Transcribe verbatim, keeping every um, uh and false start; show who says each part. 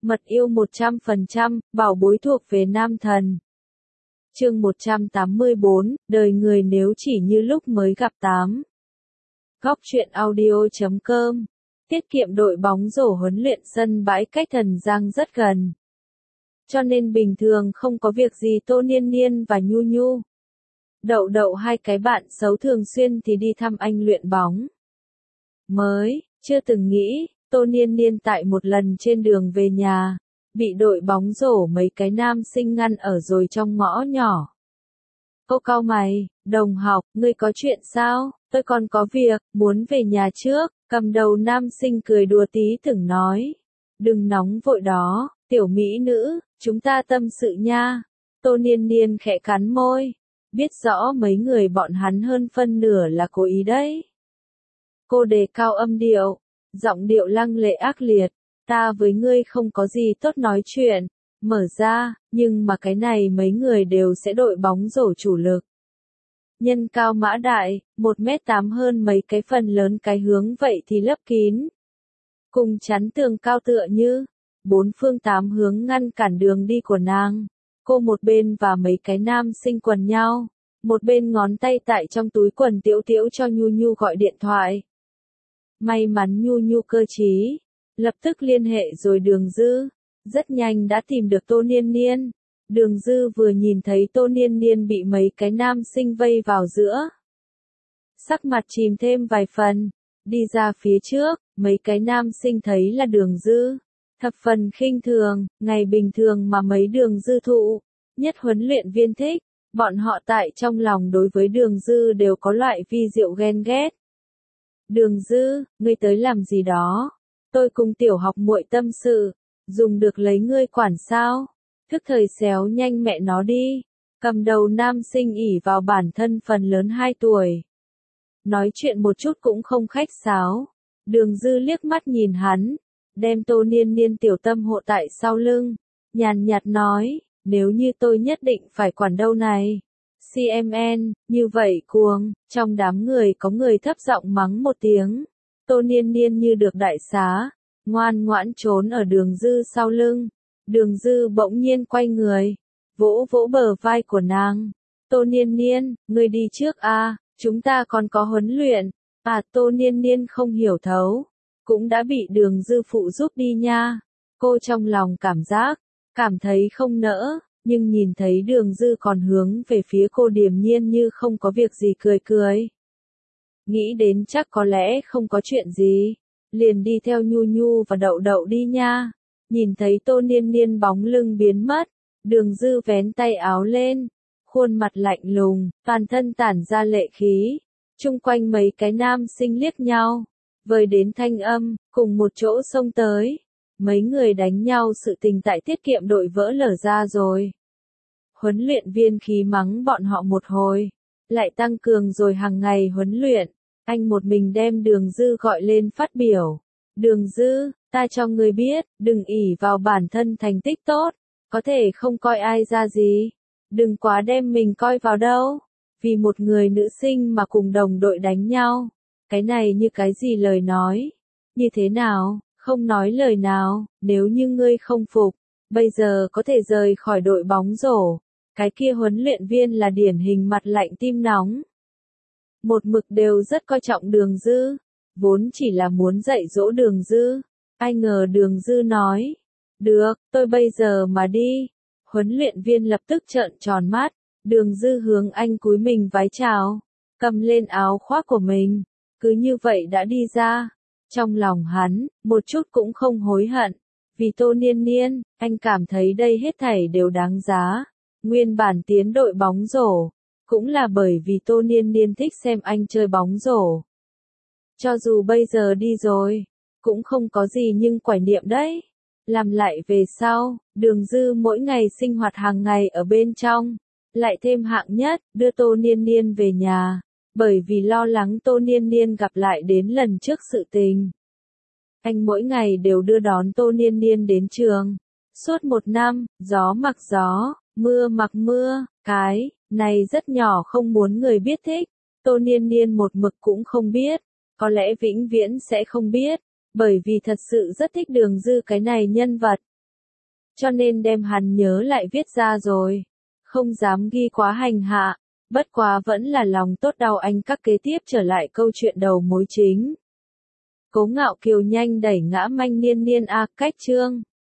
Speaker 1: Mật yêu một trăm phần trăm, bảo bối thuộc về nam thần. Chương một trăm tám mươi bốn, đời người nếu chỉ như lúc mới gặp tám. Góc truyện audio chấm com. Tiết kiệm đội bóng rổ huấn luyện sân bãi cách Thần Giang rất gần. Cho nên bình thường không có việc gì Tô Niên Niên và Nhu Nhu. Đậu đậu hai cái bạn xấu thường xuyên thì đi thăm anh luyện bóng. Mới, chưa từng nghĩ, Tô Niên Niên tại một lần trên đường về nhà, bị đội bóng rổ mấy cái nam sinh ngăn ở rồi trong ngõ nhỏ. Cô cau mày, đồng học, ngươi có chuyện sao? Tôi còn có việc, muốn về nhà trước. Cầm đầu nam sinh cười đùa tí từng nói. Đừng nóng vội đó, tiểu mỹ nữ, chúng ta tâm sự nha. Tô Niên Niên khẽ cắn môi. Biết rõ mấy người bọn hắn hơn phân nửa là cố ý đấy. Cô đề cao âm điệu, giọng điệu lăng lệ ác liệt. Ta với ngươi không có gì tốt nói chuyện. Mở ra, nhưng mà cái này mấy người đều sẽ đội bóng rổ chủ lực. Nhân cao mã đại, một mét tám hơn mấy cái phần lớn cái hướng vậy thì lấp kín. Cùng chắn tường cao tựa như, bốn phương tám hướng ngăn cản đường đi của nàng. Cô một bên và mấy cái nam sinh quần nhau, một bên ngón tay tại trong túi quần tiễu tiễu cho Nhu Nhu gọi điện thoại. May mắn Nhu Nhu cơ trí, lập tức liên hệ rồi Đường Dư, rất nhanh đã tìm được Tô Niên Niên. Đường Dư vừa nhìn thấy Tô Niên Niên bị mấy cái nam sinh vây vào giữa. Sắc mặt chìm thêm vài phần, đi ra phía trước, mấy cái nam sinh thấy là Đường Dư. Thập phần khinh thường, ngày bình thường mà mấy Đường Dư thụ, nhất huấn luyện viên thích, bọn họ tại trong lòng đối với Đường Dư đều có loại vi diệu ghen ghét. Đường Dư, ngươi tới làm gì đó? Tôi cùng tiểu học muội tâm sự, dùng được lấy ngươi quản sao? Thức thời xéo nhanh mẹ nó đi. Cầm đầu nam sinh ỉ vào bản thân phần lớn hai tuổi. Nói chuyện một chút cũng không khách sáo. Đường Dư liếc mắt nhìn hắn, đem Tô Niên Niên tiểu tâm hộ tại sau lưng, nhàn nhạt nói, nếu như tôi nhất định phải quản đâu này. xê em en, như vậy cuồng, trong đám người có người thấp giọng mắng một tiếng. Tô Niên Niên như được đại xá, ngoan ngoãn trốn ở Đường Dư sau lưng. Đường Dư bỗng nhiên quay người, vỗ vỗ bờ vai của nàng. Tô Niên Niên, ngươi đi trước a, chúng ta còn có huấn luyện. À, Tô Niên Niên không hiểu thấu, cũng đã bị Đường Dư phụ giúp đi nha. Cô trong lòng cảm giác, cảm thấy không nỡ, nhưng nhìn thấy Đường Dư còn hướng về phía cô điềm nhiên như không có việc gì cười cười. Nghĩ đến chắc có lẽ không có chuyện gì, liền đi theo Nhu Nhu và Đậu Đậu đi nha. Nhìn thấy Tô Niên Niên bóng lưng biến mất, Đường Dư vén tay áo lên, khuôn mặt lạnh lùng, toàn thân tản ra lệ khí. Chung quanh mấy cái nam sinh liếc nhau, vời đến thanh âm, cùng một chỗ xông tới. Mấy người đánh nhau sự tình tại tiết kiệm đội vỡ lở ra rồi. Huấn luyện viên khí mắng bọn họ một hồi, lại tăng cường rồi hàng ngày huấn luyện. Anh một mình đem Đường Dư gọi lên phát biểu. Đường Dư, ta cho ngươi biết, đừng ỷ vào bản thân thành tích tốt, có thể không coi ai ra gì. Đừng quá đem mình coi vào đâu. Vì một người nữ sinh mà cùng đồng đội đánh nhau. Cái này như cái gì lời nói? Như thế nào? Không nói lời nào, nếu như ngươi không phục, bây giờ có thể rời khỏi đội bóng rổ. Cái kia huấn luyện viên là điển hình mặt lạnh tim nóng. Một mực đều rất coi trọng Đường Dư, vốn chỉ là muốn dạy dỗ Đường Dư. Ai ngờ Đường Dư nói, được, tôi bây giờ mà đi. Huấn luyện viên lập tức trợn tròn mắt, Đường Dư hướng anh cúi mình vái chào, cầm lên áo khoác của mình, cứ như vậy đã đi ra. Trong lòng hắn, một chút cũng không hối hận, vì Tô Niên Niên, anh cảm thấy đây hết thảy đều đáng giá. Nguyên bản tiến đội bóng rổ, cũng là bởi vì Tô Niên Niên thích xem anh chơi bóng rổ. Cho dù bây giờ đi rồi, cũng không có gì nhưng quải niệm đấy. Làm lại về sau, Đường Dư mỗi ngày sinh hoạt hàng ngày ở bên trong, lại thêm hạng nhất, đưa Tô Niên Niên về nhà, bởi vì lo lắng Tô Niên Niên gặp lại đến lần trước sự tình. Anh mỗi ngày đều đưa đón Tô Niên Niên đến trường. Suốt một năm, gió mặc gió, mưa mặc mưa, cái này rất nhỏ không muốn người biết thích. Tô Niên Niên một mực cũng không biết, có lẽ vĩnh viễn sẽ không biết, bởi vì thật sự rất thích Đường Dư cái này nhân vật. cho nên đem hắn nhớ lại viết ra rồi. Không dám ghi quá hành hạ, bất quá vẫn là lòng tốt đau anh các kế tiếp trở lại câu chuyện đầu mối chính. Cố Ngạo Kiều nhanh đẩy ngã Manh Niên Niên a, cách chương.